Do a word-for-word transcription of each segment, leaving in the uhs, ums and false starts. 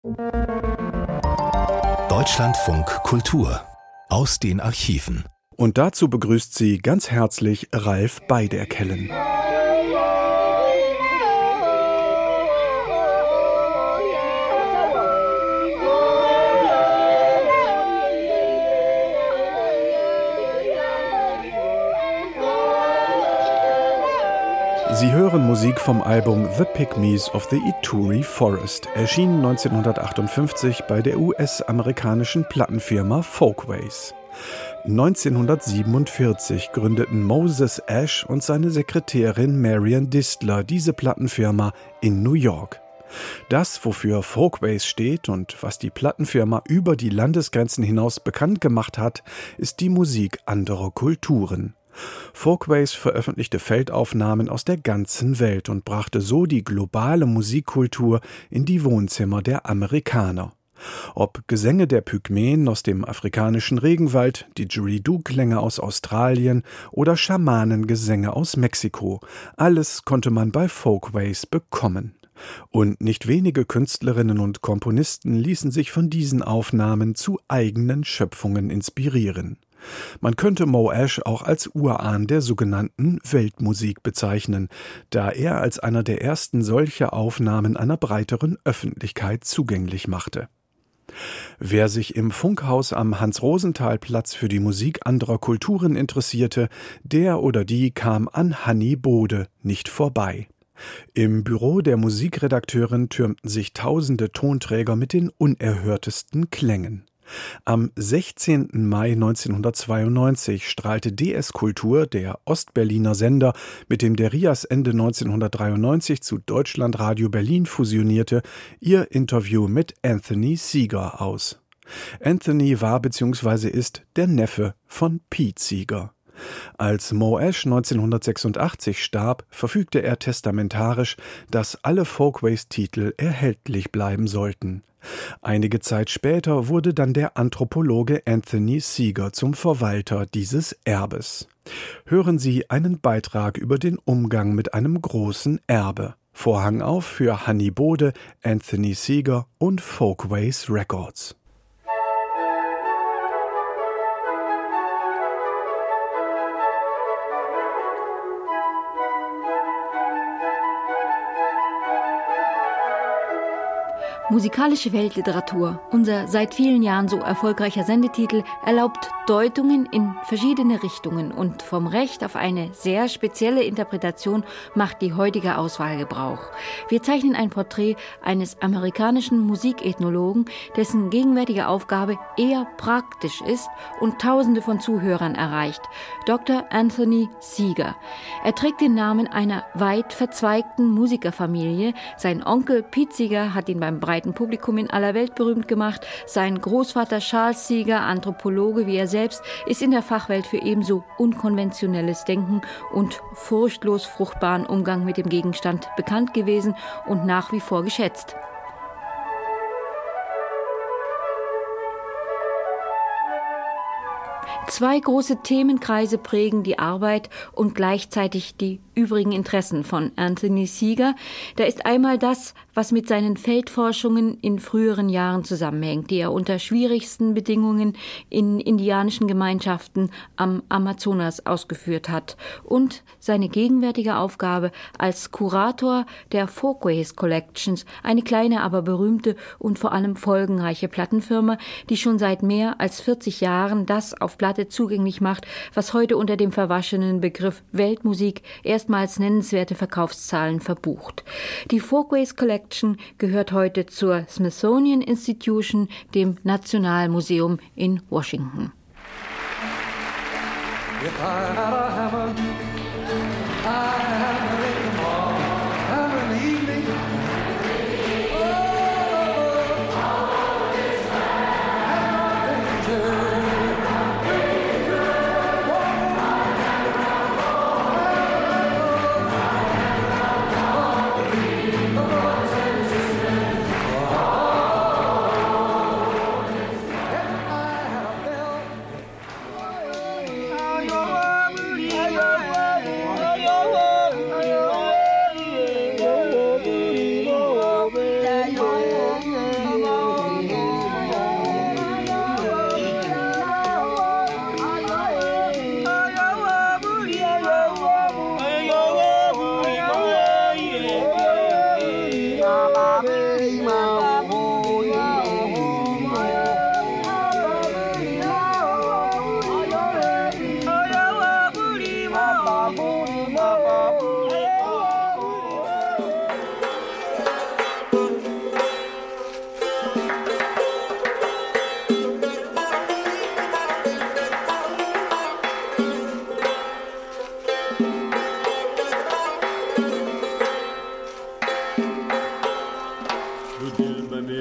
Deutschlandfunk Kultur aus den Archiven. Und dazu begrüßt sie ganz herzlich Ralf Beiderkellen. Sie hören Musik vom Album The Pygmies of the Ituri Forest, erschienen neunzehnhundertachtundfünfzig bei der U S-amerikanischen Plattenfirma Folkways. neunzehnhundertsiebenundvierzig gründeten Moses Ash und seine Sekretärin Marian Distler diese Plattenfirma in New York. Das, wofür Folkways steht und was die Plattenfirma über die Landesgrenzen hinaus bekannt gemacht hat, ist die Musik anderer Kulturen. Folkways veröffentlichte Feldaufnahmen aus der ganzen Welt und brachte so die globale Musikkultur in die Wohnzimmer der Amerikaner. Ob Gesänge der Pygmäen aus dem afrikanischen Regenwald, Didgeridoo-Klänge aus Australien oder Schamanengesänge aus Mexiko, alles konnte man bei Folkways bekommen. Und nicht wenige Künstlerinnen und Komponisten ließen sich von diesen Aufnahmen zu eigenen Schöpfungen inspirieren. Man könnte Mo Ash auch als Urahn der sogenannten Weltmusik bezeichnen, da er als einer der ersten solche Aufnahmen einer breiteren Öffentlichkeit zugänglich machte. Wer sich im Funkhaus am Hans-Rosenthal-Platz für die Musik anderer Kulturen interessierte, der oder die kam an Hanni Bode nicht vorbei. Im Büro der Musikredakteurin türmten sich tausende Tonträger mit den unerhörtesten Klängen. Am sechzehnten Mai neunzehnhundertzweiundneunzig strahlte D S Kultur, der Ostberliner Sender, mit dem der RIAS Ende neunzehnhundertdreiundneunzig zu Deutschlandradio Berlin fusionierte, ihr Interview mit Anthony Seeger aus. Anthony war bzw. ist der Neffe von Pete Seeger. Als Mo Ash neunzehnhundertsechsundachtzig starb, verfügte er testamentarisch, dass alle Folkways-Titel erhältlich bleiben sollten. Einige Zeit später wurde dann der Anthropologe Anthony Seeger zum Verwalter dieses Erbes. Hören Sie einen Beitrag über den Umgang mit einem großen Erbe. Vorhang auf für Hanni Bode, Anthony Seeger und Folkways Records. Musikalische Weltliteratur, unser seit vielen Jahren so erfolgreicher Sendetitel, erlaubt Deutungen in verschiedene Richtungen und vom Recht auf eine sehr spezielle Interpretation macht die heutige Auswahl Gebrauch. Wir zeichnen ein Porträt eines amerikanischen Musikethnologen, dessen gegenwärtige Aufgabe eher praktisch ist und Tausende von Zuhörern erreicht, Doktor Anthony Seeger. Er trägt den Namen einer weit verzweigten Musikerfamilie. Sein Onkel Pete Seeger hat ihn beim breiten Publikum in aller Welt berühmt gemacht. Sein Großvater Charles Seeger, Anthropologe wie er selbst, ist in der Fachwelt für ebenso unkonventionelles Denken und furchtlos fruchtbaren Umgang mit dem Gegenstand bekannt gewesen und nach wie vor geschätzt. Zwei große Themenkreise prägen die Arbeit und gleichzeitig die übrigen Interessen von Anthony Seeger. Da ist einmal das, was mit seinen Feldforschungen in früheren Jahren zusammenhängt, die er unter schwierigsten Bedingungen in indianischen Gemeinschaften am Amazonas ausgeführt hat, und seine gegenwärtige Aufgabe als Kurator der Folkways Collections, eine kleine, aber berühmte und vor allem folgenreiche Plattenfirma, die schon seit mehr als vierzig Jahren das auf Platte zugänglich macht, was heute unter dem verwaschenen Begriff Weltmusik erstmals nennenswerte Verkaufszahlen verbucht. Die Folkways Collection gehört heute zur Smithsonian Institution, dem Nationalmuseum in Washington. If I had a hammer, I hammer it tomorrow, hammer in the evening. Yeah.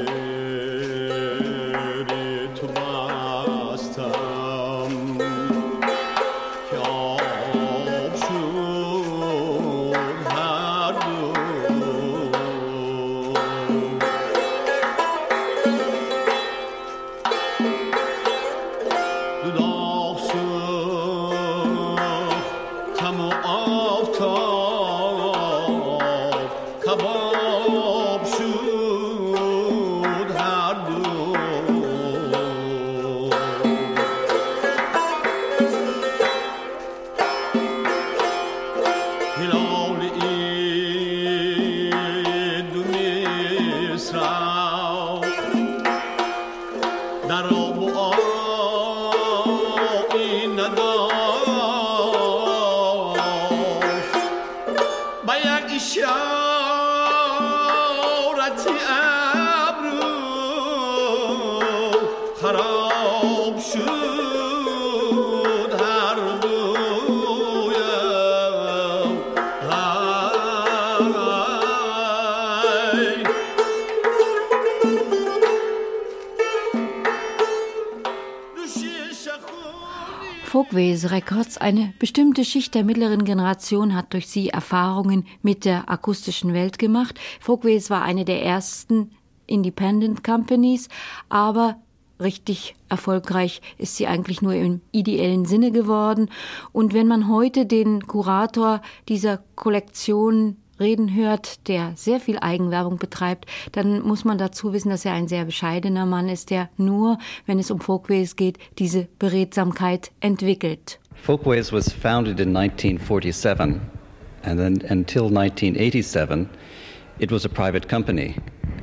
Folkways Records, eine bestimmte Schicht der mittleren Generation hat durch sie Erfahrungen mit der akustischen Welt gemacht. Folkways war eine der ersten Independent Companies, aber richtig erfolgreich ist sie eigentlich nur im ideellen Sinne geworden. Und wenn man heute den Kurator dieser Kollektion reden hört, der sehr viel Eigenwerbung betreibt, dann muss man dazu wissen, dass er ein sehr bescheidener Mann ist, der nur, wenn es um Folkways geht, diese Beredsamkeit entwickelt. Folkways was founded in nineteen forty-seven, and then until nineteen eighty-seven it was a private company.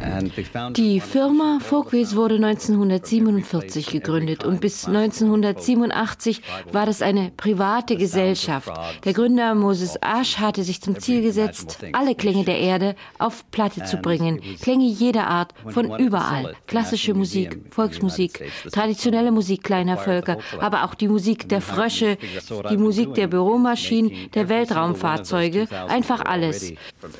Die Firma Folkways wurde neunzehnhundertsiebenundvierzig gegründet und bis neunzehnhundertsiebenundachtzig war das eine private Gesellschaft. Der Gründer Moses Ash hatte sich zum Ziel gesetzt, alle Klänge der Erde auf Platte zu bringen. Klänge jeder Art, von überall. Klassische Musik, Volksmusik, traditionelle Musik kleiner Völker, aber auch die Musik der Frösche, die Musik der Büromaschinen, der Weltraumfahrzeuge, einfach alles.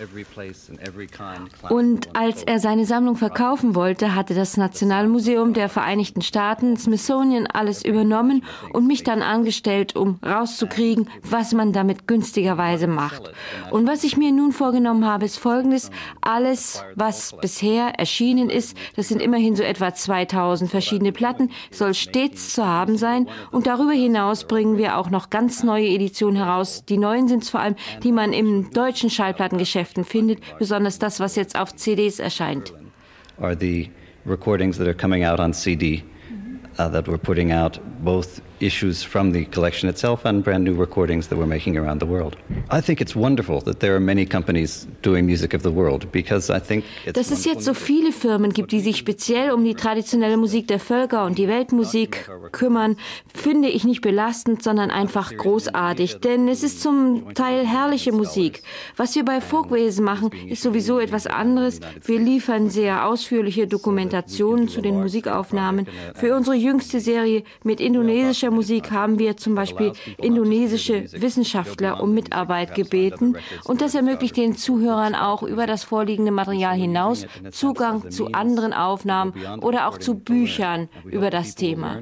Und als er seine Sammlung verkaufen wollte, hatte das Nationalmuseum der Vereinigten Staaten, Smithsonian, alles übernommen und mich dann angestellt, um rauszukriegen, was man damit günstigerweise macht. Und was ich mir nun vorgenommen habe, ist Folgendes. Alles, was bisher erschienen ist, das sind immerhin so etwa zweitausend verschiedene Platten, soll stets zu haben sein. Und darüber hinaus bringen wir auch noch ganz neue Editionen heraus. Die neuen sind es vor allem, die man im deutschen Schallplattengeschäften findet, besonders das, was jetzt auf C Ds erscheint. Are the recordings that are coming out on C D uh, that we're putting out, both issues from the collection itself and brand new recordings that we're making around the world. I think it's wonderful that there are many companies doing music of the world, because I think it's Dass es jetzt so viele Firmen gibt, die sich speziell um die traditionelle Musik der Völker und die Weltmusik kümmern, finde ich nicht belastend, sondern einfach großartig, denn es ist zum Teil herrliche Musik. Was wir bei Folkways machen, ist sowieso etwas anderes. Wir liefern sehr ausführliche Dokumentationen zu den Musikaufnahmen. Für unsere jüngste Serie mit indonesischer Musik haben wir zum Beispiel indonesische Wissenschaftler um Mitarbeit gebeten. Und das ermöglicht den Zuhörern auch über das vorliegende Material hinaus Zugang zu anderen Aufnahmen oder auch zu Büchern über das Thema.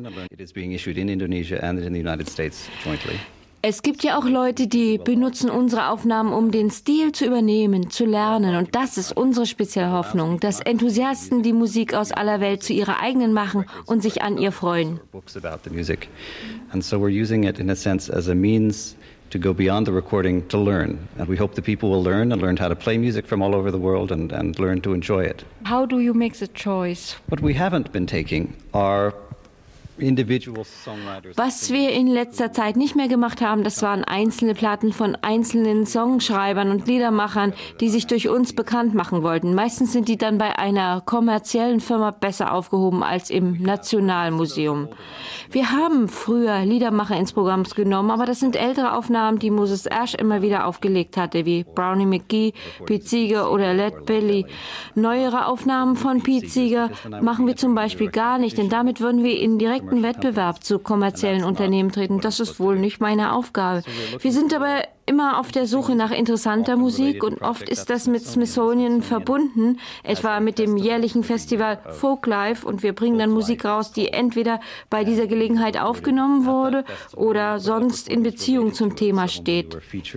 Es gibt ja auch Leute, die benutzen unsere Aufnahmen, um den Stil zu übernehmen, zu lernen. Und das ist unsere spezielle Hoffnung, dass Enthusiasten die Musik aus aller Welt zu ihrer eigenen machen und sich an ihr freuen. And so we're using it in a sense as a means to go beyond the recording to learn. And we hope the people will learn and learn how to play music from all over the world and, and learn to enjoy it. How do you make the choice? What we haven't been taking are Was wir in letzter Zeit nicht mehr gemacht haben, das waren einzelne Platten von einzelnen Songschreibern und Liedermachern, die sich durch uns bekannt machen wollten. Meistens sind die dann bei einer kommerziellen Firma besser aufgehoben als im Nationalmuseum. Wir haben früher Liedermacher ins Programm genommen, aber das sind ältere Aufnahmen, die Moses Ash immer wieder aufgelegt hatte, wie Brownie McGhee, Pete Seeger oder Led Belly. Neuere Aufnahmen von Pete Seeger machen wir zum Beispiel gar nicht, denn damit würden wir ihn direkt direkten Wettbewerb zu kommerziellen Unternehmen treten. Das ist wohl nicht meine Aufgabe. Wir sind aber immer auf der Suche nach interessanter Musik und oft ist das mit Smithsonian verbunden, etwa mit dem jährlichen Festival Folklife, und wir bringen dann Musik raus, die entweder bei dieser Gelegenheit aufgenommen wurde oder sonst in Beziehung zum Thema steht.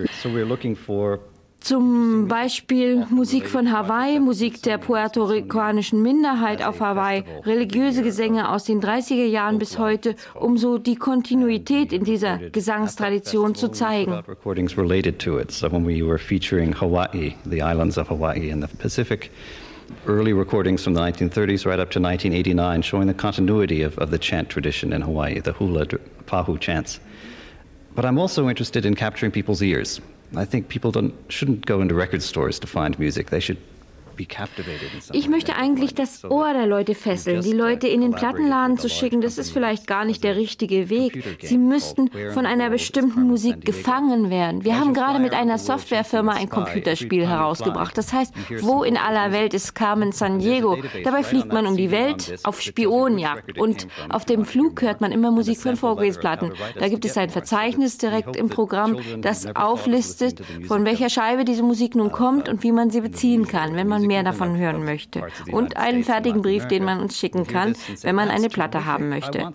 Zum Beispiel Musik von Hawaii, Musik der puerto-ricanischen Minderheit auf Hawaii, religiöse Gesänge aus den dreißiger Jahren bis heute, um so die Kontinuität in dieser Gesangstradition zu zeigen. Recordings related to it. So when we were featuring Hawaii, the islands of Hawaii in the Pacific, early recordings from the nineteen thirties right up to nineteen eighty-nine, showing the continuity of, of the chant tradition in Hawaii, the hula pahu chants. But I'm also interested in capturing people's ears. I think people don't, shouldn't go into record stores to find music. They should be captivated in some Ich möchte eigentlich das Ohr der Leute fesseln, die Leute in den Plattenladen zu schicken. Das ist vielleicht gar nicht der richtige Weg. Sie müssten von einer bestimmten Musik gefangen werden. Wir haben gerade mit einer Softwarefirma ein Computerspiel herausgebracht. Das heißt, wo in aller Welt ist Carmen Sandiego? Dabei fliegt man um die Welt auf Spionenjagd und auf dem Flug hört man immer Musik von Folkways-Platten. Da gibt es ein Verzeichnis direkt im Programm, das auflistet, von welcher Scheibe diese Musik nun kommt und wie man sie beziehen kann, wenn man mehr davon hören möchte. Und einen fertigen Brief, den man uns schicken kann, wenn man eine Platte haben möchte.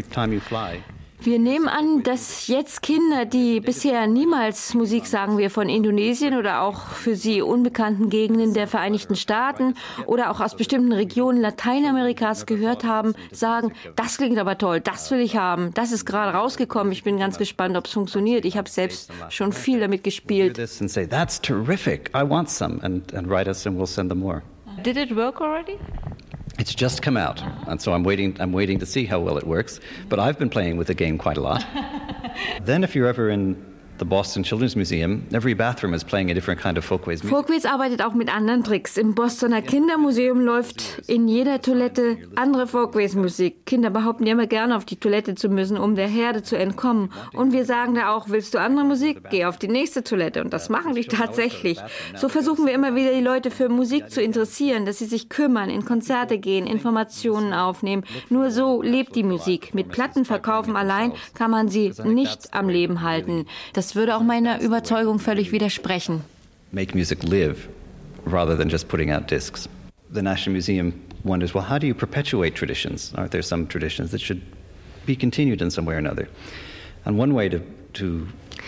Wir nehmen an, dass jetzt Kinder, die bisher niemals Musik, sagen wir, von Indonesien oder auch für sie unbekannten Gegenden der Vereinigten Staaten oder auch aus bestimmten Regionen Lateinamerikas gehört haben, sagen, das klingt aber toll, das will ich haben, das ist gerade rausgekommen, ich bin ganz gespannt, ob es funktioniert. Ich habe selbst schon viel damit gespielt. That's terrific, I want some, and, and write us and we'll send them more. Did it work already? It's just come out, and so I'm waiting. I'm waiting to see how well it works. But I've been playing with the game quite a lot. Then, if you're ever in the Boston Children's Museum, every bathroom is playing a different kind of Folkways music. Folkways arbeitet auch mit anderen Tricks. Im Bostoner Kindermuseum läuft in jeder Toilette andere Folkways-Musik. Kinder behaupten ja immer gerne, auf die Toilette zu müssen, um der Herde zu entkommen. Und wir sagen da auch, willst du andere Musik? Geh auf die nächste Toilette. Und das machen die tatsächlich. So versuchen wir immer wieder, die Leute für Musik zu interessieren, dass sie sich kümmern, in Konzerte gehen, Informationen aufnehmen. Nur so lebt die Musik. Mit Plattenverkaufen allein kann man sie nicht am Leben halten. Das würde auch meiner Überzeugung völlig widersprechen. Make music live rather than just putting out discs. The National Museum wonders, well, how do you perpetuate traditions? Aren't there some traditions that should be continued in some way or another? And one way to, to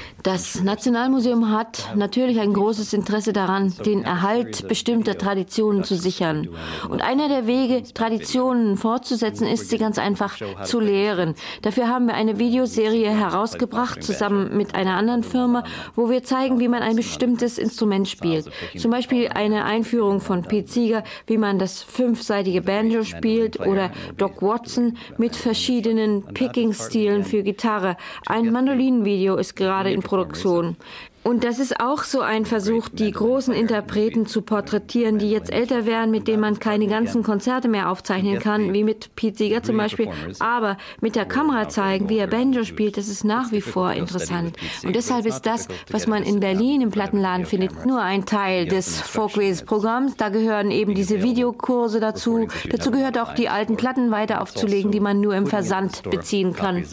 Das Nationalmuseum hat natürlich ein großes Interesse daran, den Erhalt bestimmter Traditionen zu sichern. Und einer der Wege, Traditionen fortzusetzen, ist, sie ganz einfach zu lehren. Dafür haben wir eine Videoserie herausgebracht, zusammen mit einer anderen Firma, wo wir zeigen, wie man ein bestimmtes Instrument spielt. Zum Beispiel eine Einführung von Pete Seeger, wie man das fünfseitige Banjo spielt, oder Doc Watson mit verschiedenen Picking-Stilen für Gitarre. Ein Mandolinenvideo ist gerade in Produktion. Und das ist auch so ein Versuch, die großen Interpreten zu porträtieren, die jetzt älter werden, mit denen man keine ganzen Konzerte mehr aufzeichnen kann, wie mit Pete Seeger zum Beispiel. Aber mit der Kamera zeigen, wie er Banjo spielt, das ist nach wie vor interessant. Und deshalb ist das, was man in Berlin im Plattenladen findet, nur ein Teil des Folkways-Programms. Da gehören eben diese Videokurse dazu. Dazu gehört auch, die alten Platten weiter aufzulegen, die man nur im Versand beziehen kann.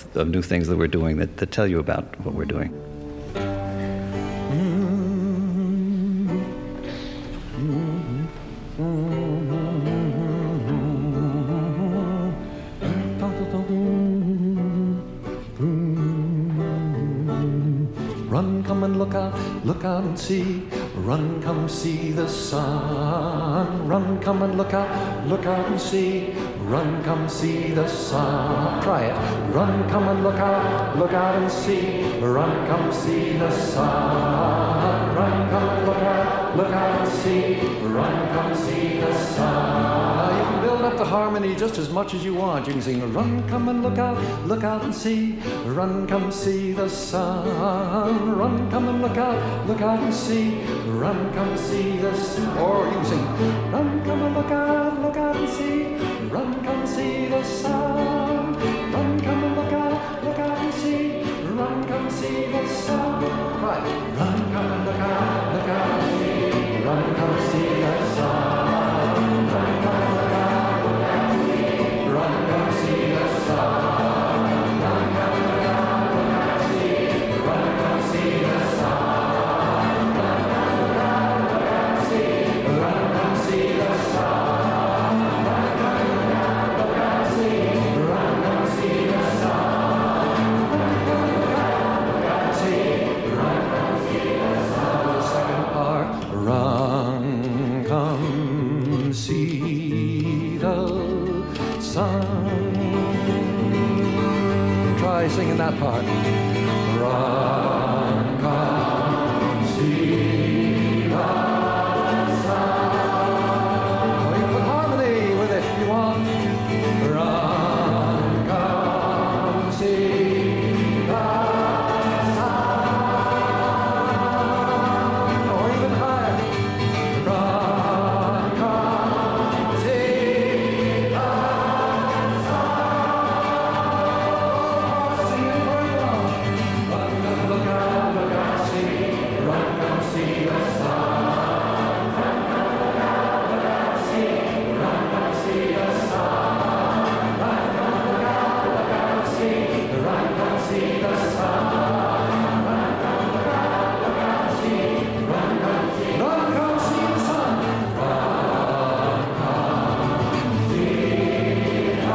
Run, come and look out, look out and see. Run, come see the sun. Run, come and look out, look out and see. Run, come see the sun. Try it. Run, come and look out, look out and see. Run, come see the sun. Run, come and look out, look out and see. Run, come see the sun. You can build up the harmony just as much as you want. You can sing, run, come and look out, look out and see. Run, come see the sun. Run, come and look out, look out and see. Run, come see the sun. Or you can sing, run, come and look out, look out and see. Run, come see the sun. Run, come and look out, look out and see. Run, come see the sun. Right. Run, come and look out, look out and see. Run, come see the sun. Run, come and look out, look out and see. Run, come see the sun. sun. Try singing that part. Run, come, see the sun. Or you put harmony with it if you want. Run, come, see the sun. Or even higher. Run, come, see the sun. Sing it for you all. Run, come, look out, look out, see. Run, come, see the sun. Run, come, look out, look out, see. Run, come, see the sun. Run, come, look out, look out, see. Run, come, see the sun. Run, come, look out, look out, see. Run, come, see. Run, come, see the sun. Run, come, see the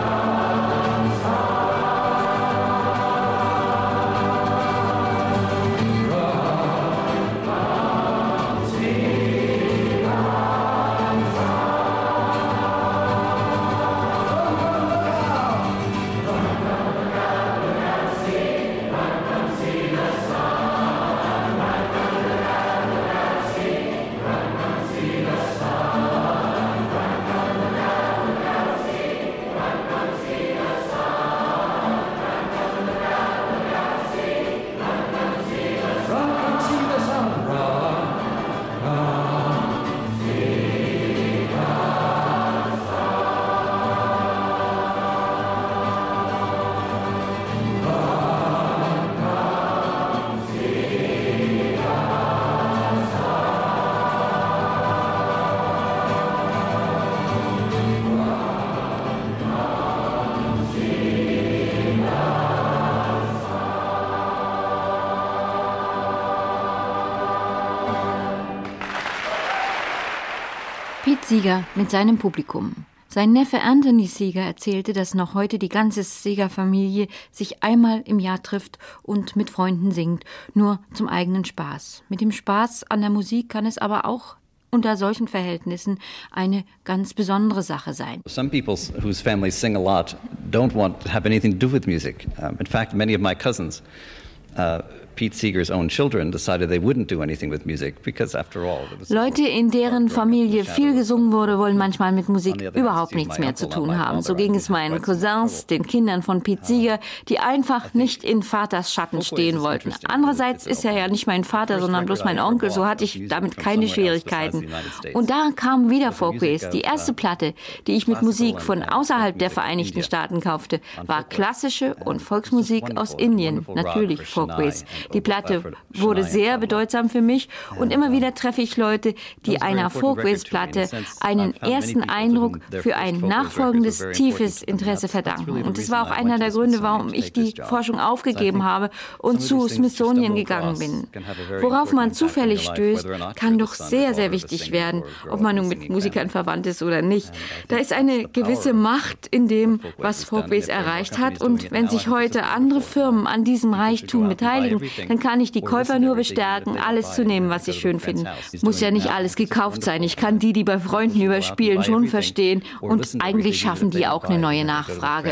Pete Seeger mit seinem Publikum. Sein Neffe Anthony Seeger erzählte, dass noch heute die ganze Seeger-Familie sich einmal im Jahr trifft und mit Freunden singt, nur zum eigenen Spaß. Mit dem Spaß an der Musik kann es aber auch unter solchen Verhältnissen eine ganz besondere Sache sein. Some people whose families sing a lot don't want to have anything to do with music. Um, in fact, many of my cousins, uh, Pete Seeger's own children, decided they wouldn't do anything with music because, after all, it was Leute, in deren Familie viel gesungen wurde, wollen manchmal mit Musik überhaupt nichts mehr zu tun haben. So ging es meinen Cousins, den Kindern von Pete Seeger, die einfach nicht in Vaters Schatten stehen wollten. Andererseits ist er ja nicht mein Vater, sondern bloß mein Onkel, so hatte ich damit keine Schwierigkeiten. Und da kam wieder Folkways. Die erste Platte, die ich mit Musik von außerhalb der Vereinigten Staaten kaufte, war klassische und Volksmusik aus Indien, natürlich Folkways. Die Platte wurde sehr bedeutsam für mich und immer wieder treffe ich Leute, die einer Folkways-Platte einen ersten Eindruck für ein nachfolgendes tiefes Interesse verdanken. Und das war auch einer der Gründe, warum ich die Forschung aufgegeben habe und zu Smithsonian gegangen bin. Worauf man zufällig stößt, kann doch sehr, sehr wichtig werden, ob man nun mit Musikern verwandt ist oder nicht. Da ist eine gewisse Macht in dem, was Folkways erreicht hat. Und wenn sich heute andere Firmen an diesem Reichtum beteiligen, dann kann ich die Käufer nur bestärken, alles zu nehmen, was sie schön finden. Muss ja nicht alles gekauft sein. Ich kann die, die bei Freunden überspielen, schon verstehen. Und eigentlich schaffen die auch eine neue Nachfrage.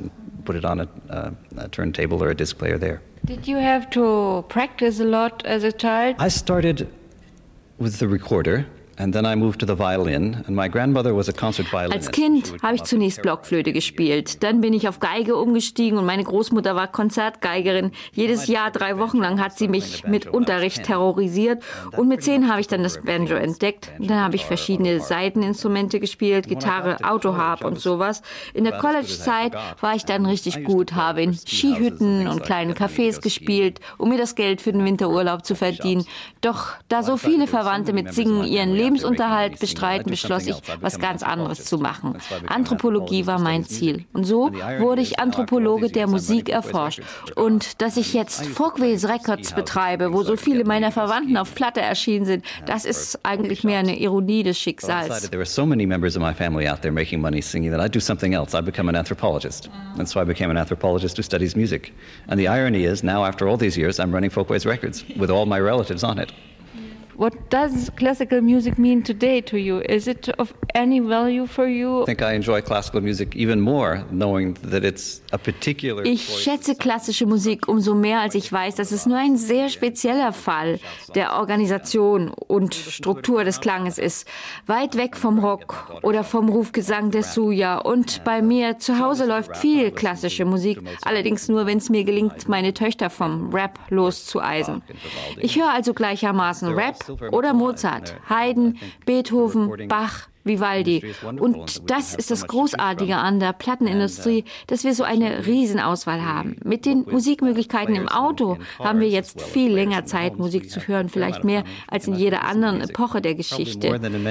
Did you have to practice a lot as a child? I started with the recorder. And then I moved to the violin, and my grandmother was a concert violinist. Als Kind habe ich zunächst Blockflöte gespielt. Dann bin ich auf Geige umgestiegen und meine Großmutter war Konzertgeigerin. Jedes Jahr, drei Wochen lang, hat sie mich mit Unterricht terrorisiert. Und mit zehn habe ich dann das Banjo entdeckt. Dann habe ich verschiedene Saiteninstrumente gespielt, Gitarre, Autoharp und sowas. In der College-Zeit war ich dann richtig gut, habe in Skihütten und kleinen Cafés gespielt, um mir das Geld für den Winterurlaub zu verdienen. Doch da so viele Verwandte mit Singen ihren Leben Lebensunterhalt bestreiten, beschloss ich, was ganz anderes zu machen. Anthropologie war mein Ziel. Und so wurde ich Anthropologe der Musik erforscht. Und dass ich jetzt Folkways Records betreibe, wo so viele meiner Verwandten auf Platte erschienen sind, das ist eigentlich mehr eine Ironie des Schicksals. There are so many members of my family out there making money singing that I do something else. I become an anthropologist. And so I became an anthropologist who studies music. And the irony is, now after all these years, I'm running Folkways Records with all my relatives on it. What does classical music mean today to you? Is it of any value for you? I think I enjoy classical music even more, knowing that it's a particular. Ich schätze klassische Musik umso mehr, als ich weiß, dass es nur ein sehr spezieller Fall der Organisation und Struktur des Klanges ist. Weit weg vom Rock oder vom Rufgesang der Suya. Und bei mir zu Hause läuft viel klassische Musik, allerdings nur, wenn es mir gelingt, meine Töchter vom Rap loszueisen. Ich höre also gleichermaßen Rap oder Mozart, Haydn, Beethoven, Bach, Vivaldi. Und das ist das Großartige an der Plattenindustrie, dass wir so eine Riesenauswahl haben. Mit den Musikmöglichkeiten im Auto haben wir jetzt viel länger Zeit, Musik zu hören, vielleicht mehr als in jeder anderen Epoche der Geschichte.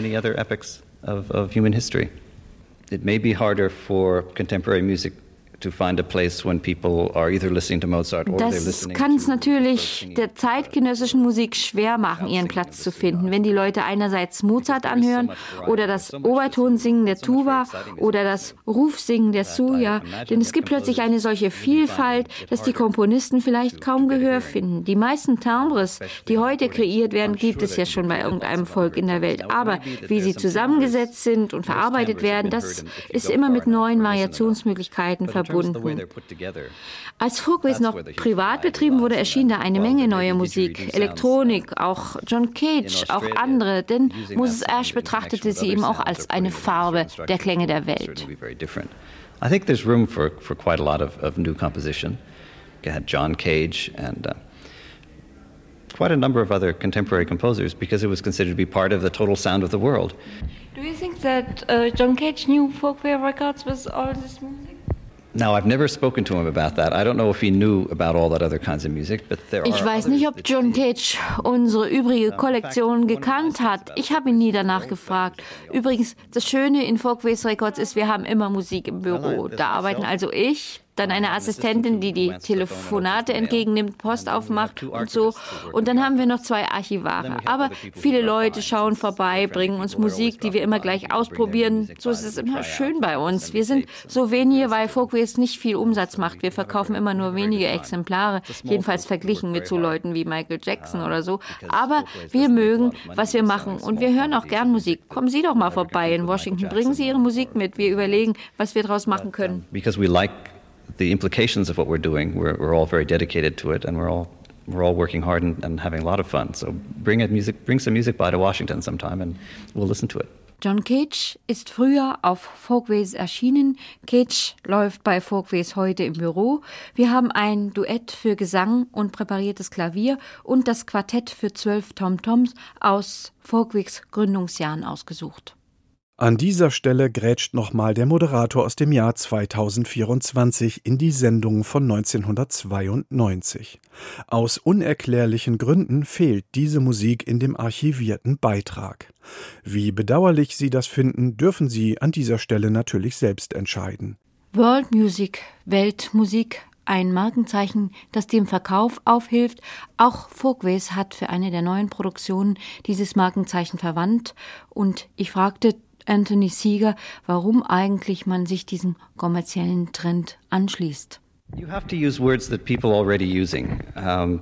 It may be harder for contemporary music to find a place when people are either listening to Mozart or they're listening to. Das kann es natürlich der zeitgenössischen Musik schwer machen, ihren Platz zu finden, wenn die Leute einerseits Mozart anhören oder das Obertonsingen der Tuba oder das Rufsingen der Suya, denn es gibt plötzlich eine solche Vielfalt, dass die Komponisten vielleicht kaum Gehör finden. Die meisten Timbres, die heute kreiert werden, gibt es ja schon bei irgendeinem Volk in der Welt, aber wie sie zusammengesetzt sind und verarbeitet werden, das ist immer mit neuen Variationsmöglichkeiten verbunden. Als Folkways noch privat betrieben wurde, erschien da eine Menge neue Musik, Elektronik, auch John Cage, auch andere, denn Moses Ash betrachtete sie eben auch als eine Farbe der Klänge der Welt. I think there's room for, for quite a lot of, of new composition. You had John Cage and uh, quite a number of other contemporary composers because it was considered to be part of the total sound of the world. Do you think that uh, John Cage knew Folkway Records with all this music? Now, I've never spoken to him about that. I don't know if he knew about all that other kinds of music, but there are Ich weiß nicht, ob John Cage unsere übrige Kollektion gekannt hat. Ich habe ihn nie danach gefragt. Übrigens, das Schöne in Folkways Records ist, wir haben immer Musik im Büro. Da arbeiten also ich, dann eine Assistentin, die die Telefonate entgegennimmt, Post aufmacht und so. Und dann haben wir noch zwei Archivare. Aber viele Leute schauen vorbei, bringen uns Musik, die wir immer gleich ausprobieren. So ist es immer schön bei uns. Wir sind so wenige, weil Folkways nicht viel Umsatz macht. Wir verkaufen immer nur wenige Exemplare, jedenfalls verglichen mit so Leuten wie Michael Jackson oder so. Aber wir mögen, was wir machen und wir hören auch gern Musik. Kommen Sie doch mal vorbei in Washington, bringen Sie Ihre Musik mit. Wir überlegen, was wir daraus machen können. Because we like the implications of what we're doing. We're, we're all very dedicated to it, and we're all we're all working hard and, and having a lot of fun. So bring it music, bring some music by to Washington sometime, and we'll listen to it. John Cage ist früher auf Folkways erschienen. Cage läuft bei Folkways heute im Büro. Wir haben ein Duett für Gesang und präpariertes Klavier und das Quartett für zwölf Tom-Toms aus Folkways Gründungsjahren ausgesucht. An dieser Stelle grätscht nochmal der Moderator aus dem Jahr zweitausendvierundzwanzig in die Sendung von neunzehnhundertzweiundneunzig. Aus unerklärlichen Gründen fehlt diese Musik in dem archivierten Beitrag. Wie bedauerlich Sie das finden, dürfen Sie an dieser Stelle natürlich selbst entscheiden. World Music, Weltmusik, ein Markenzeichen, das dem Verkauf aufhilft. Auch Folkways hat für eine der neuen Produktionen dieses Markenzeichen verwandt. Und ich fragte Anthony Seeger, warum eigentlich man sich diesem kommerziellen Trend anschließt. You have to use words that people are already using. Um,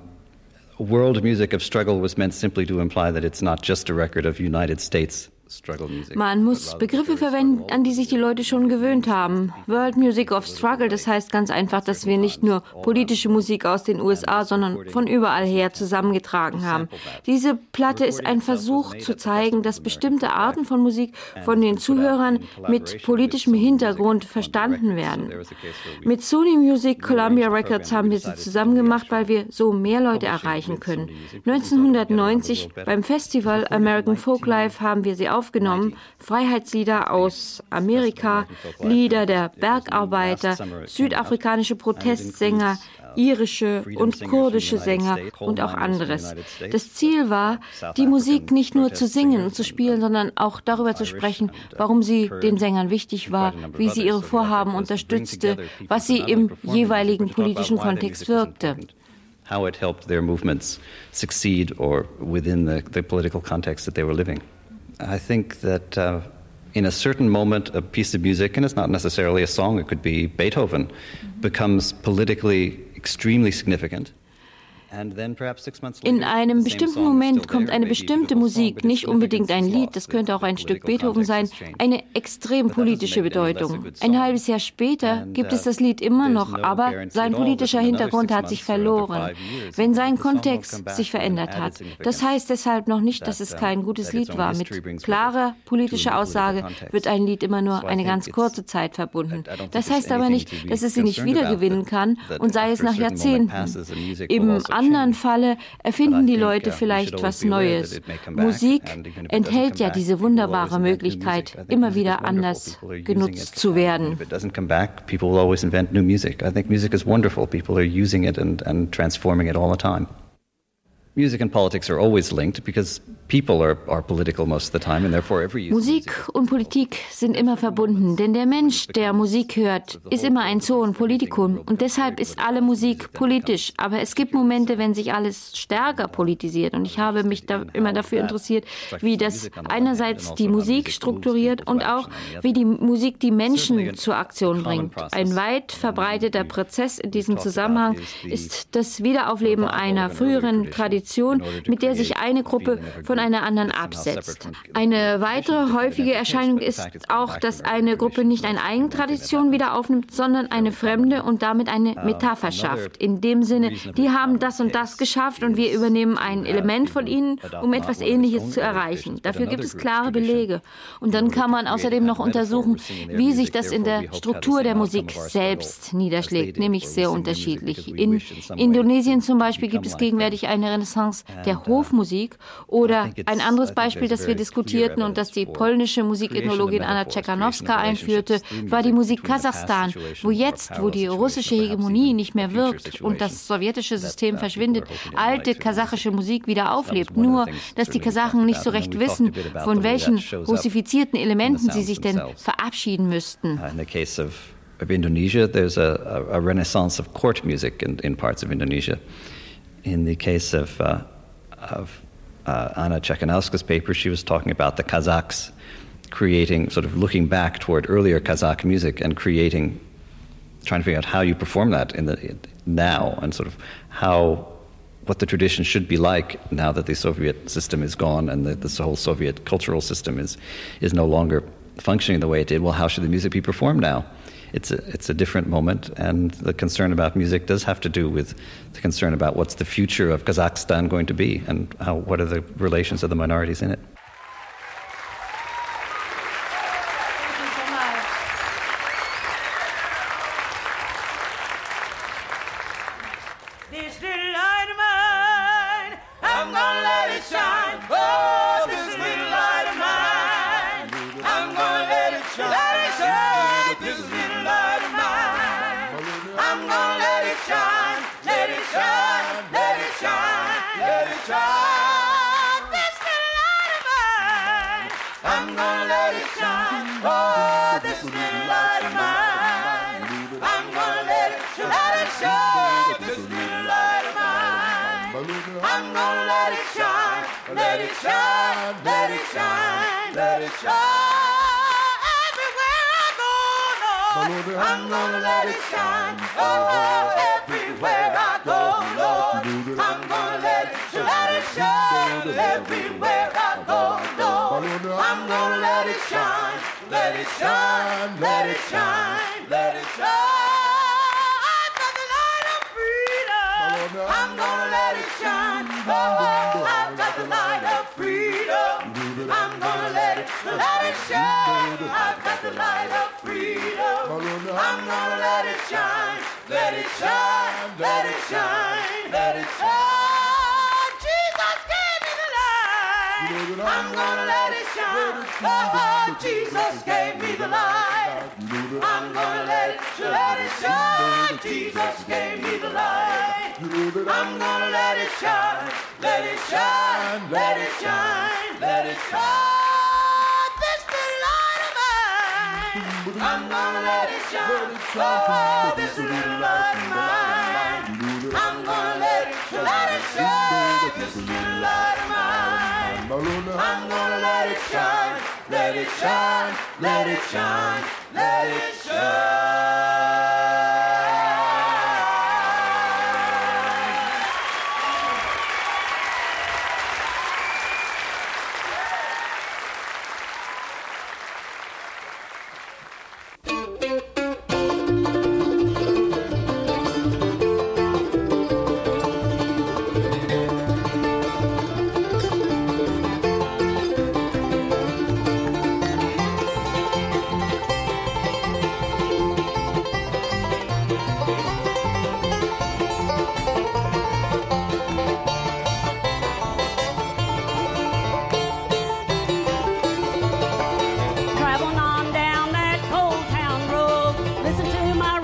world music of struggle was meant simply to imply that it's not just a record of United States struggle music. Man muss Begriffe verwenden, an die sich die Leute schon gewöhnt haben. World Music of Struggle, das heißt ganz einfach, dass wir nicht nur politische Musik aus den U S A, sondern von überall her zusammengetragen haben. Diese Platte ist ein Versuch zu zeigen, dass bestimmte Arten von Musik von den Zuhörern mit politischem Hintergrund verstanden werden. Mit Sony Music, Columbia Records haben wir sie zusammen gemacht, weil wir so mehr Leute erreichen können. neunzehnhundertneunzig beim Festival American Folklife haben wir sie aufgenommen, Freiheitslieder aus Amerika, Lieder der Bergarbeiter, südafrikanische Protestsänger, irische und kurdische Sänger und auch anderes. Das Ziel war, die Musik nicht nur zu singen und zu spielen, sondern auch darüber zu sprechen, warum sie den Sängern wichtig war, wie sie ihre Vorhaben unterstützte, was sie im jeweiligen politischen Kontext wirkte. How it helped their movements succeed or within the, the political context that they were living. I think that uh, in a certain moment, a piece of music, and it's not necessarily a song, it could be Beethoven, becomes politically extremely significant. In einem bestimmten Moment kommt eine bestimmte Musik, nicht unbedingt ein Lied, das könnte auch ein Stück Beethoven sein, eine extrem politische Bedeutung. Ein halbes Jahr später gibt es das Lied immer noch, aber sein politischer Hintergrund hat sich verloren, wenn sein Kontext sich verändert hat. Das heißt deshalb noch nicht, dass es kein gutes Lied war. Mit klarer politischer Aussage wird ein Lied immer nur eine ganz kurze Zeit verbunden. Das heißt aber nicht, dass es sie nicht wiedergewinnen kann und sei es nach Jahrzehnten. Im anderen Falle erfinden die Leute vielleicht was Neues. Musik enthält ja diese wunderbare Möglichkeit, immer wieder anders genutzt zu werden. People will always invent new music. I think music is wonderful. People are using it and, and transforming it all the time. Music and politics are always linked because people are, are political most of the time and therefore every use Musik und Politik sind immer verbunden, denn der Mensch, der Musik hört, ist immer ein Zoon Politikum und deshalb ist alle Musik politisch. Aber es gibt Momente, wenn sich alles stärker politisiert und ich habe mich da immer dafür interessiert, wie das einerseits die Musik strukturiert und auch wie die Musik die Menschen zur Aktion bringt. Ein weit verbreiteter Prozess in diesem Zusammenhang ist das Wiederaufleben einer früheren Tradition, mit der sich eine Gruppe von einer anderen absetzt. Eine weitere häufige Erscheinung ist auch, dass eine Gruppe nicht eine eigene Tradition wieder aufnimmt, sondern eine fremde und damit eine Metapher schafft. In dem Sinne, die haben das und das geschafft und wir übernehmen ein Element von ihnen, um etwas Ähnliches zu erreichen. Dafür gibt es klare Belege. Und dann kann man außerdem noch untersuchen, wie sich das in der Struktur der Musik selbst niederschlägt, nämlich sehr unterschiedlich. In Indonesien zum Beispiel gibt es gegenwärtig eine Renaissance der Hofmusik oder ein anderes Beispiel, das wir diskutierten und das die polnische Musikethnologin Anna Czekanowska einführte, war die Musik Kasachstan, wo jetzt, wo die russische Hegemonie nicht mehr wirkt und das sowjetische System verschwindet, alte kasachische Musik wieder auflebt. Nur, dass die Kasachen nicht so recht wissen, von welchen russifizierten Elementen sie sich denn verabschieden müssten. Of Indonesia, there's a, a renaissance of court music in, in parts of Indonesia. In the case of, uh, of uh, Anna Czekanowska's paper, she was talking about the Kazakhs creating, sort of looking back toward earlier Kazakh music and creating, trying to figure out how you perform that in the now and sort of how, what the tradition should be like now that the Soviet system is gone and the, this whole Soviet cultural system is, is no longer functioning the way it did. Well, how should the music be performed now? It's a, it's a different moment, and the concern about music does have to do with the concern about what's the future of Kazakhstan going to be and how, what are the relations of the minorities in it. This little light of mine, I'm gonna let it shine. Oh, this little light of mine, I'm gonna let it shine. Let it shine. This little light of mine, I'm gonna let it shine. Let it shine. Let it shine. Let it shine. This little light of mine, I'm gonna let it shine. Oh, this little light of mine, I'm gonna let it shine. Let it shine. This little light of mine, I'm gonna let it shine. Let it shine. Let it shine. Let it shine. Everywhere I go, Lord, I'm gonna let it shine. Oh, everywhere I go, Lord, I'm gonna let it shine. Let it shine. Everywhere I go, Lord, I'm gonna let it shine. Let it shine. Let it shine. Let it shine. I'm gonna let it shine. Oh, I've got the light of freedom. I'm gonna let it, let it shine. I've got the light of freedom. I'm gonna let it shine. Let it shine. Let it shine. Let it shine. Jesus gave me the light. I'm gonna let it shine. Oh, Jesus gave me the light. I'm gonna let it, let it shine. Jesus gave me the light. I'm gonna let it shine, let it shine, let it shine, let it shine. This little light of mine, I'm gonna let it shine. Oh, this little light of mine, I'm gonna let it, let it shine. This little light of mine, I'm gonna let it shine, let it shine, let it shine, let it shine.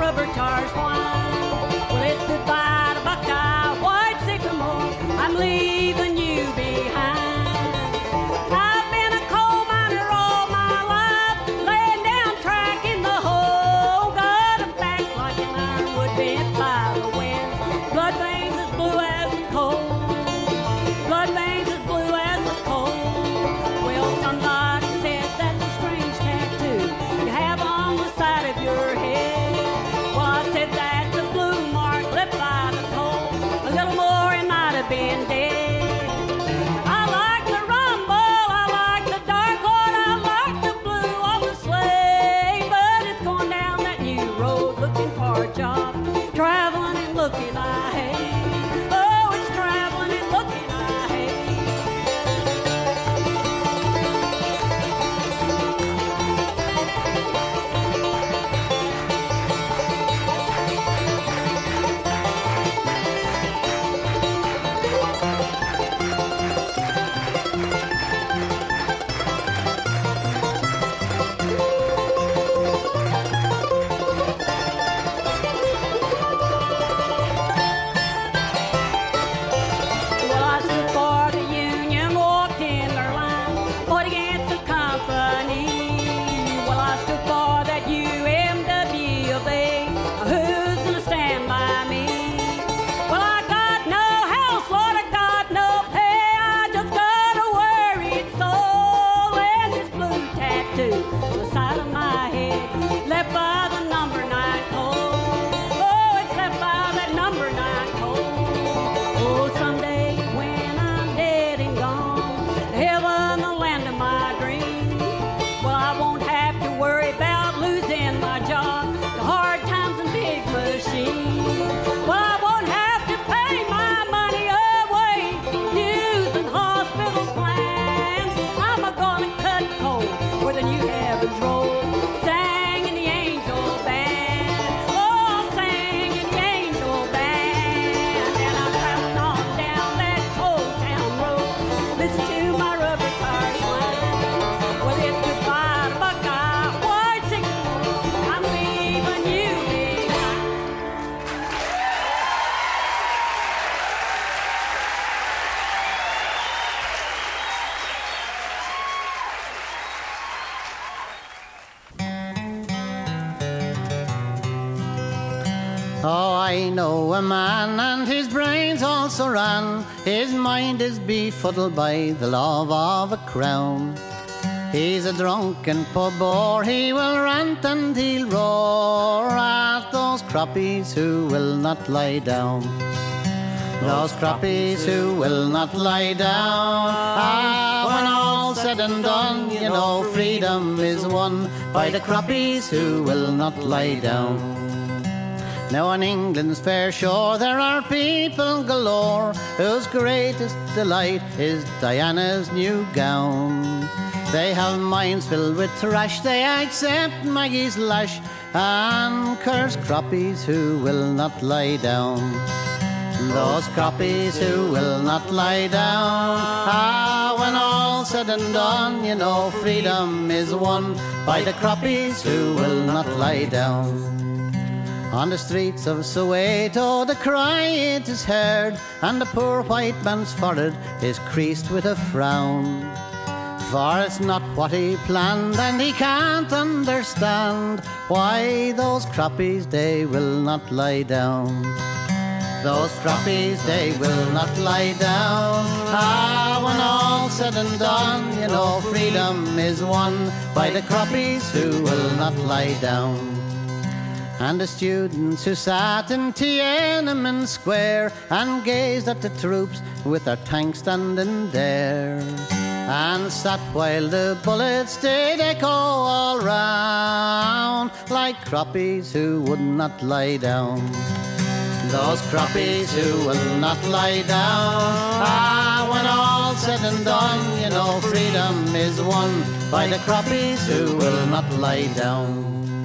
rubber tires whine. Well, it's goodbye to Buckeye, white sycamore, I'm leaving you behind. I've been a coal miner all my life, laying down track in the hole. Got a back like an ironwood bent by the wind. Blood veins as blue as the coal. Blood veins as blue as the coal. Well, somebody said that's a strange tattoo you have on the side of your head. Well, I said that's a blue mark left by the coal. A little more and might have been dead. I like the rumble, I like the dark wood, I like the blue of the sleigh. But it's going down that new road looking for a job, traveling and looking I hate. Oh, it's traveling and looking I hate. Well, I stood for the union, walked in their line, fought against the company. Well, I stood for that U M W of A. Who's gonna stand by me? Well, I got no house, Lord, I got no pay. I just got a worried soul and this blue tattoo on the side of my head, left by the number nine coal. Oh, it's left by that number nine coal. Oh, someday when I'm dead and gone, heaven, the land of my dreams, well, I won't have to worry about losing my job, the hard times and big machines. Well, I won't have to pay my money away using hospital plans. I'm a gonna cut coal where the new heavens roll, sang in the angel band. Oh, sang in the angel band. And I'm traveling on down that coal town road, listen to my rubber tires whine. Well, it's goodbye to Buckeye, white sycamore, I'm leaving you behind. Oh, I know a man and his brains also ran. His mind is befuddled by the love of a crown. He's a drunken poor bore, he will rant and he'll roar at those crappies who will not lie down. Those crappies who will not lie down. Ah, when all's said and done, you know freedom is won by the crappies who will not lie down. Now on England's fair shore there are people galore whose greatest delight is Diana's new gown. They have minds filled with trash, they accept Maggie's lash and curse crappies who will not lie down. Those crappies who will not lie down. Ah, when all's said and done, you know freedom is won by the crappies who will not lie down. On the streets of Soweto the cry it is heard, and the poor white man's forehead is creased with a frown. For it's not what he planned, and he can't understand why those crappies they will not lie down. Those crappies they will not lie down. Ah, when all's said and done, you know freedom is won by the crappies who will not lie down. And the students who sat in Tiananmen Square and gazed at the troops with their tanks standing there, and sat while the bullets did echo all round, like crappies who would not lie down. Those crappies who will not lie down. Ah, when all's said and done, you know freedom is won by the crappies who will not lie down.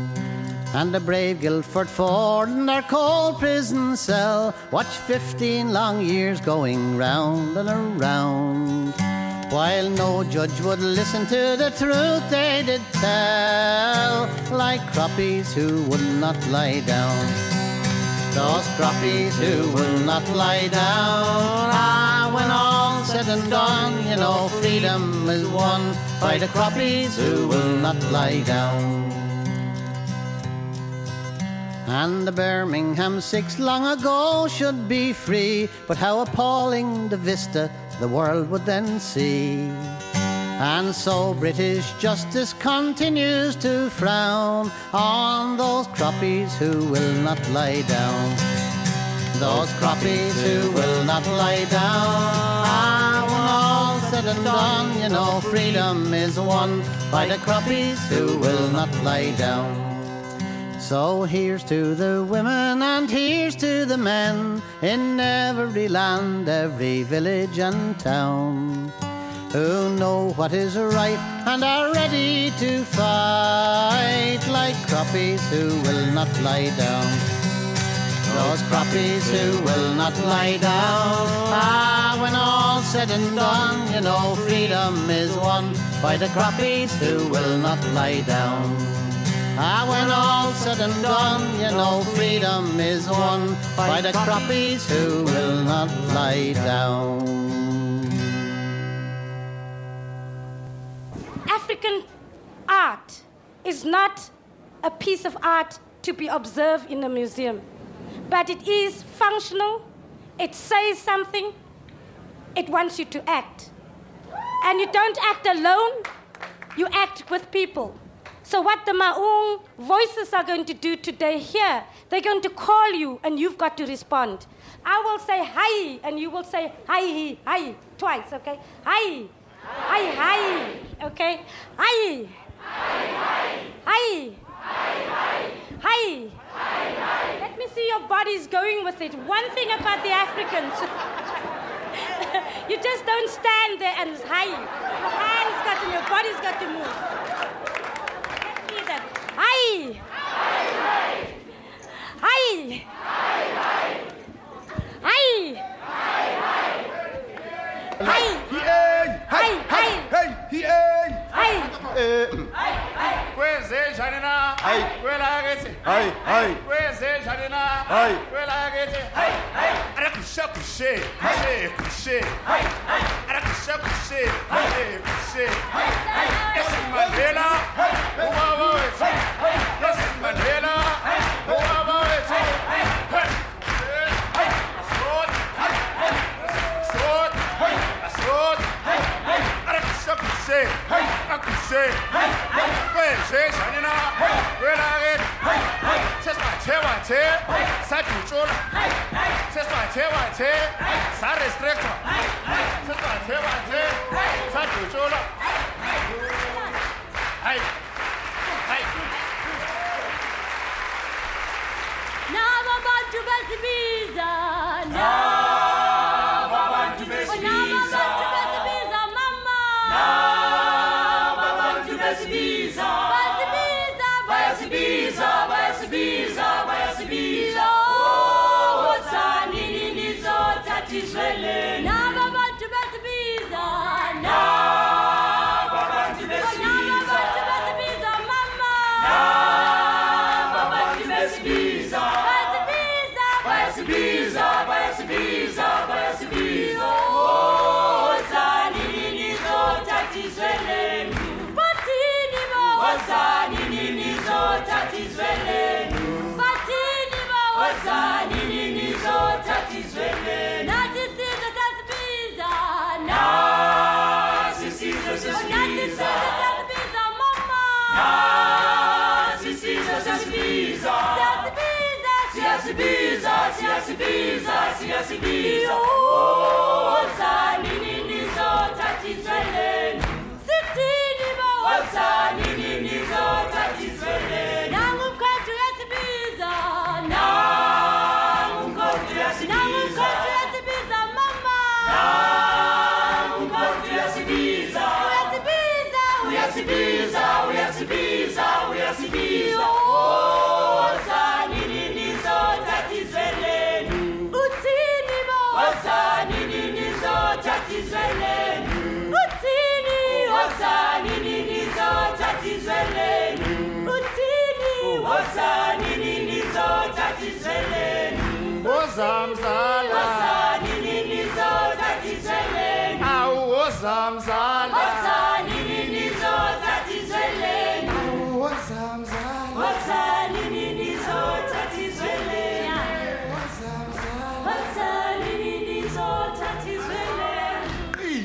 And the brave Guildford Ford in their cold prison cell watch fifteen long years going round and around. while no judge would listen to the truth they did tell, like croppies who would not lie down. Those croppies who will not lie down. Ah, when all's said and done, you know freedom is won by the croppies who will not lie down. And the Birmingham Six long ago should be free, but how appalling the vista the world would then see. And so British justice continues to frown on those croppies who will not lie down. Those croppies who will not lie down. Ah, when all's said and done, you know freedom is won by the croppies who will not lie down. So here's to the women and here's to the men in every land, every village and town, who know what is right and are ready to fight, like croppies who will not lie down. Those croppies who will not lie down. Ah, when all's said and done, you know freedom is won by the croppies who will not lie down. Ah, when all's said and done, you know freedom is won by the croppies who will not lie down. African art is not a piece of art to be observed in a museum, but it is functional, it says something, it wants you to act. And you don't act alone, you act with people. So what the Maung voices are going to do today here, they're going to call you and you've got to respond. I will say hi and you will say hi, hi, twice, okay? Hi, hi, hi, okay? Hi, hi, hi, hi, hi. Let me see your bodies going with it. One thing about the Africans, you just don't stand there and hi. Your hands got to, your body's got to move. Hi! Hi! Hi! Hi! Hi! Hi! Hi! Where's it, Janina? Hi! Where are you? Hi! Hi! Where's it, Janina? Hi! Where are you? Hi! Hi! Arakusha kushe, kushe, kushe. Hi! Hi! Arakusha kushe, kushe, kushe. Hi! Hi! Nelson Mandela. Who are you? Nelson Mandela. Who are you? Hey! Hey! Sword. Sword. Sword. Arakusha kushe, kushe. Where's it, Janina? Where are you? Test my tail, my tail. Side control. Test my tail, my tail. Side restrictor. Test my tail, my tail. Side control. Hey. Hey. Now I'm about to best visa. Now I'm about to best visa. Now I'm about to best visa, mama. Now I'm about to best visa. Best visa, Best visa, best visa, best visa. Oh, Sanini nizo tatizwele. now I'm about to best visa. Now I'm about to best Now I'm visa. about to best visa, mama. Now I'm about to best visa. Best visa, Best visa, best visa, best visa. Oh, sanini nizo tatizwele. Batini bo, Sanini nizo tatizwele. batini bo, Sanini nizo tatizwele. Nazi Caesar, that's visa. Nasi sizo sas Nazi visa. Caesar, that's visa, mama. Nasi sizo sas visa. That's visa, Siasi visa, siasi visa, siasi visa. Oh, sanini nizo tatizwele. sitini bo, Sanini nizo tatizwele. nangu mkatu yasi visa. Nangu mkotu yasi Nangu visa. mkatu yasi visa, mama. Nangu mkotu yasi visa. Yasi visa, Uyasi visa, uyasi visa, uyasi visa. Oh, sanini nizo tatizwele. utini bo, Sanini nizo Wozamzala Wozani nizothathizweleni Awu wozamzala Wozani nizothathizweleni Awu wozamzala Wozani nizothathizweleni Wozamzala Wozani nizothathizweleni.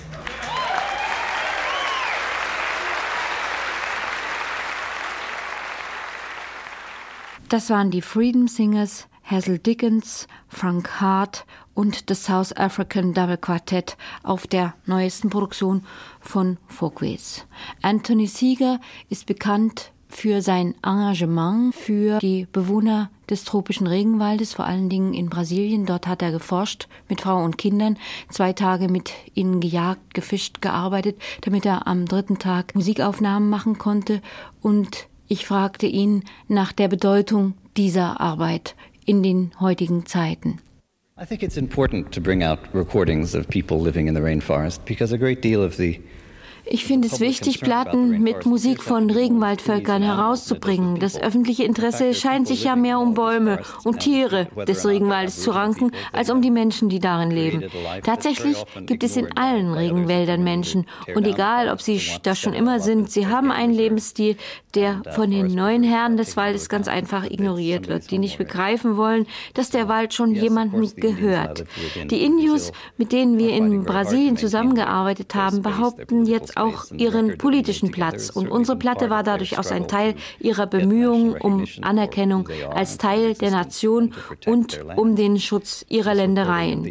Das waren die Freedom Singers, Hazel Dickens, Frank Hart und das South African Double Quartet auf der neuesten Produktion von Folkways. Anthony Seeger ist bekannt für sein Engagement für die Bewohner des tropischen Regenwaldes, vor allen Dingen in Brasilien. Dort hat er geforscht mit Frauen und Kindern, zwei Tage mit ihnen gejagt, gefischt, gearbeitet, damit er am dritten Tag Musikaufnahmen machen konnte. Und ich fragte ihn nach der Bedeutung dieser Arbeit in den heutigen Zeiten. I think it's important to bring out recordings of people living in the rainforest because a great deal of the Ich finde es wichtig, Platten mit Musik von Regenwaldvölkern herauszubringen. Das öffentliche Interesse scheint sich ja mehr um Bäume und Tiere des Regenwaldes zu ranken, als um die Menschen, die darin leben. Tatsächlich gibt es in allen Regenwäldern Menschen. Und egal, ob sie das schon immer sind, sie haben einen Lebensstil, der von den neuen Herren des Waldes ganz einfach ignoriert wird, die nicht begreifen wollen, dass der Wald schon jemandem gehört. Die Indios, mit denen wir in Brasilien zusammengearbeitet haben, behaupten jetzt auch ihren politischen Platz. Und unsere Platte war dadurch auch ein Teil ihrer Bemühungen um Anerkennung als Teil der Nation und um den Schutz ihrer Ländereien.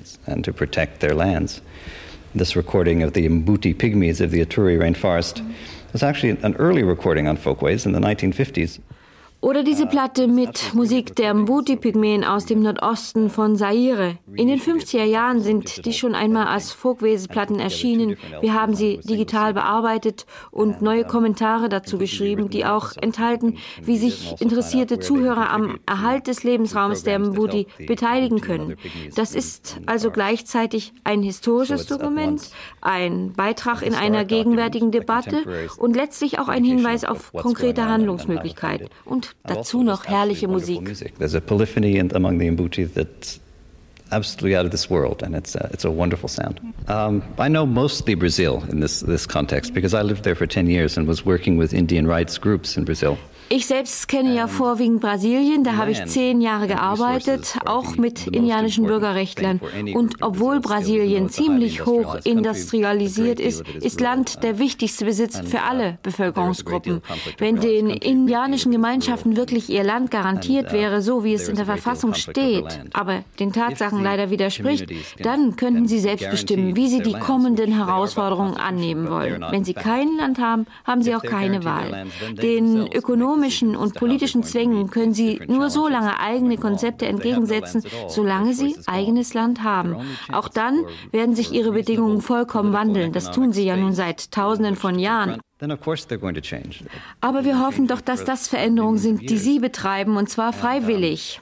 This recording of the Mbuti Pygmies of the Ituri rainforest was actually an early recording on Folkways in the nineteen fifties. Oder diese Platte mit Musik der Mbuti-Pygmäen aus dem Nordosten von Zaire. In den fünfziger Jahren sind die schon einmal als Folkways-Platten erschienen. Wir haben sie digital bearbeitet und neue Kommentare dazu geschrieben, die auch enthalten, wie sich interessierte Zuhörer am Erhalt des Lebensraums der Mbuti beteiligen können. Das ist also gleichzeitig ein historisches Dokument, ein Beitrag in einer gegenwärtigen Debatte und letztlich auch ein Hinweis auf konkrete Handlungsmöglichkeiten. Und dazu noch herrliche Musik. There's a polyphony among the Mbuti that's absolutely out of this world, and it's a, it's a wonderful sound. Um, I know mostly Brazil in this this context because I lived there for ten years and was working with Indian rights groups in Brazil. Ich selbst kenne ja vorwiegend Brasilien, da habe ich zehn Jahre gearbeitet, auch mit indianischen Bürgerrechtlern. Und obwohl Brasilien ziemlich hoch industrialisiert ist, ist Land der wichtigste Besitz für alle Bevölkerungsgruppen. Wenn den indianischen Gemeinschaften wirklich ihr Land garantiert wäre, so wie es in der Verfassung steht, aber den Tatsachen leider widerspricht, dann könnten sie selbst bestimmen, wie sie die kommenden Herausforderungen annehmen wollen. Wenn sie kein Land haben, haben sie auch keine Wahl. Den ökonomischen und politischen Zwängen können sie nur so lange eigene Konzepte entgegensetzen, solange sie eigenes Land haben. Auch dann werden sich ihre Bedingungen vollkommen wandeln. Das tun sie ja nun seit Tausenden von Jahren. Aber wir hoffen doch, dass das Veränderungen sind, die sie betreiben, und zwar freiwillig.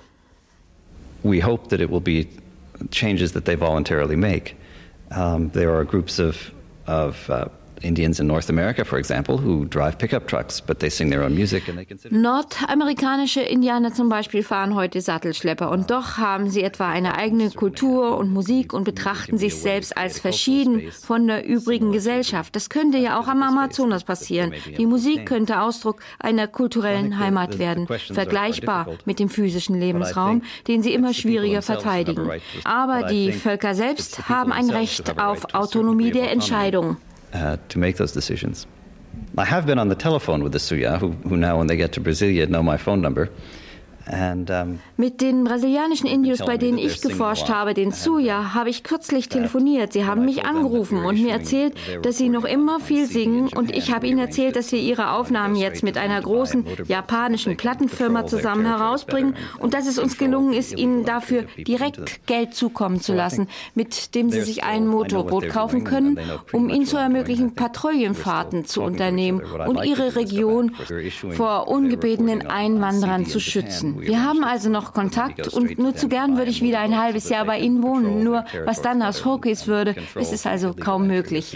We hope that it will be changes that they voluntarily make. Um, there are groups of of uh, Indians in North America, for example, who drive pickup trucks, but they sing their own music and they consider. Nordamerikanische Indianer zum Beispiel fahren heute Sattelschlepper und doch haben sie etwa eine eigene Kultur und Musik und betrachten sich selbst als verschieden von der übrigen Gesellschaft. Das könnte ja auch am Amazonas passieren. Die Musik könnte Ausdruck einer kulturellen Heimat werden, vergleichbar mit dem physischen Lebensraum, den sie immer schwieriger verteidigen. Aber die Völker selbst haben ein Recht auf Autonomie der Entscheidung. Uh, to make those decisions. I have been on the telephone with the Suya, who, who now, when they get to Brasilia, know my phone number. And, um, Mit den brasilianischen Indios, bei denen ich geforscht habe, den Suya, habe ich kürzlich telefoniert. Sie haben mich angerufen und mir erzählt, dass sie noch immer viel singen. Und ich habe ihnen erzählt, dass wir ihre Aufnahmen jetzt mit einer großen japanischen Plattenfirma zusammen herausbringen und dass es uns gelungen ist, ihnen dafür direkt Geld zukommen zu lassen, mit dem sie sich ein Motorboot kaufen können, um ihnen zu ermöglichen, Patrouillenfahrten zu unternehmen und ihre Region vor ungebetenen Einwanderern zu schützen. Wir haben also noch Kontakt und nur zu gern würde ich wieder ein halbes Jahr bei Ihnen wohnen. Nur was dann aus Folkways würde, ist es also kaum möglich.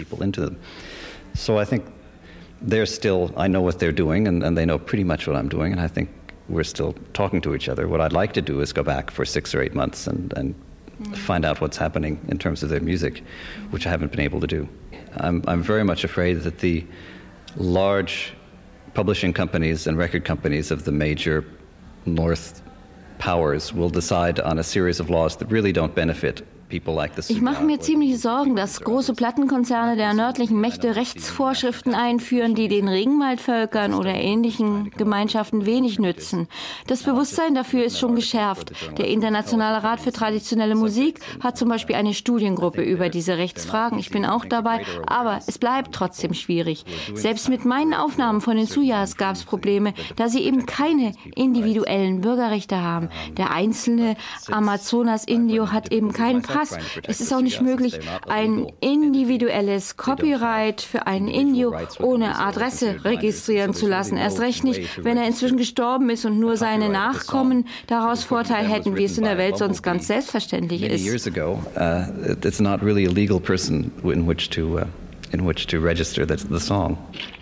So I think they're still, I know what they're doing and, and they know pretty much what I'm doing and I think we're still talking to each other. What I'd like to do is go back for six or eight months and, and mm. find out what's happening in terms of their music, which I haven't been able to do. I'm, I'm very much afraid that the large publishing companies and record companies of the major North powers will decide on a series of laws that really don't benefit Ich mache mir ziemliche Sorgen, dass große Plattenkonzerne der nördlichen Mächte Rechtsvorschriften einführen, die den Regenwaldvölkern oder ähnlichen Gemeinschaften wenig nützen. Das Bewusstsein dafür ist schon geschärft. Der Internationale Rat für traditionelle Musik hat zum Beispiel eine Studiengruppe über diese Rechtsfragen. Ich bin auch dabei, aber es bleibt trotzdem schwierig. Selbst mit meinen Aufnahmen von den Suyas gab es Probleme, da sie eben keine individuellen Bürgerrechte haben. Der einzelne Amazonas-Indio hat eben keinen Pass. Es ist auch nicht möglich, ein individuelles Copyright für einen Indio ohne Adresse registrieren zu lassen. Erst recht nicht, wenn er inzwischen gestorben ist und nur seine Nachkommen daraus Vorteil hätten, wie es in der Welt sonst ganz selbstverständlich ist. Years ago, uh, it's not really a legal person in which to, uh, in which to register the, the song.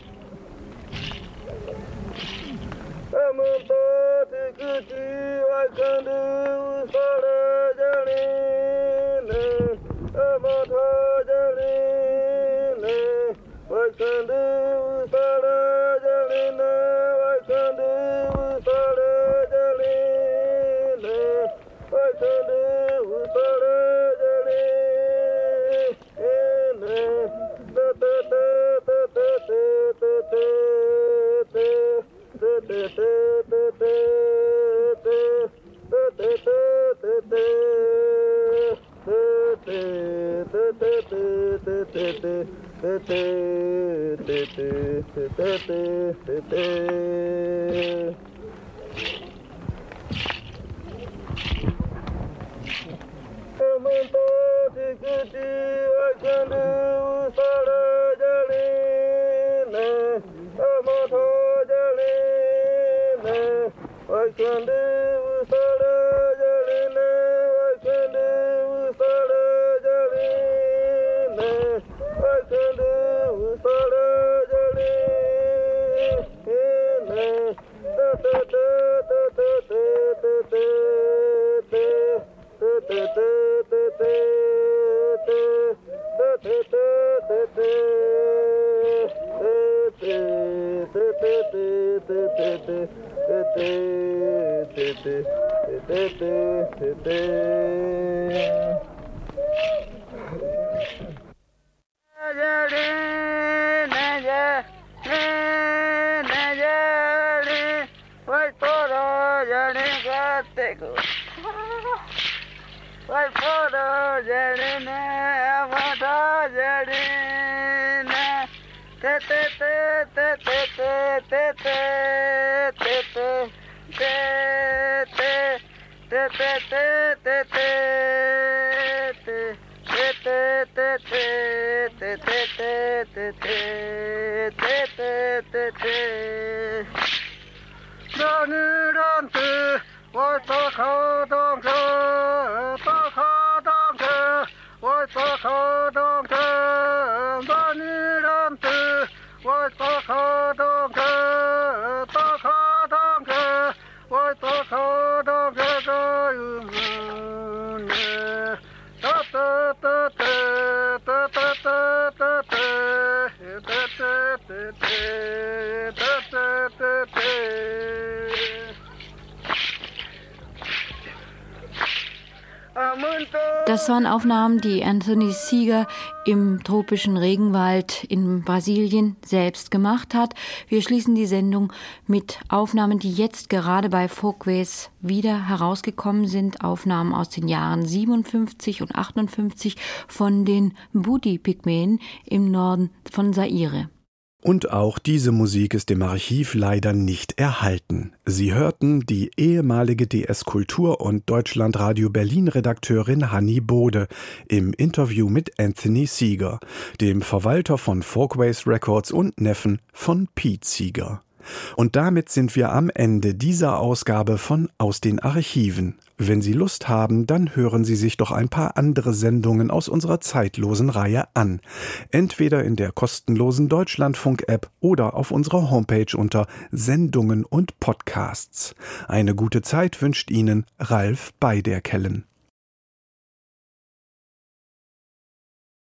Das waren Aufnahmen, die Anthony Seeger im tropischen Regenwald in Brasilien selbst gemacht hat. Wir schließen die Sendung mit Aufnahmen, die jetzt gerade bei Folkways wieder herausgekommen sind. Aufnahmen aus den Jahren siebenundfünfzig und achtundfünfzig von den Budi-Pygmäen im Norden von Zaire. Und auch diese Musik ist im Archiv leider nicht erhalten. Sie hörten die ehemalige D S Kultur- und Deutschlandradio Berlin-Redakteurin Hanni Bode im Interview mit Anthony Seeger, dem Verwalter von Folkways Records und Neffen von Pete Seeger. Und damit sind wir am Ende dieser Ausgabe von Aus den Archiven. Wenn Sie Lust haben, dann hören Sie sich doch ein paar andere Sendungen aus unserer zeitlosen Reihe an. Entweder in der kostenlosen Deutschlandfunk-App oder auf unserer Homepage unter Sendungen und Podcasts. Eine gute Zeit wünscht Ihnen Ralf Beiderkellen.